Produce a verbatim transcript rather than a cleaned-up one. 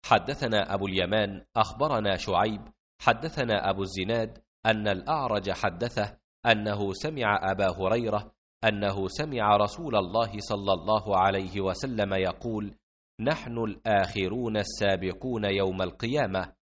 حدثنا أبو اليمان أخبرنا شعيب حدثنا أبو الزناد أن الأعرج حدثه أنه سمع أبا هريرة أنه سمع رسول الله صلى الله عليه وسلم يقول: نحن الآخرون السابقون يوم القيامة،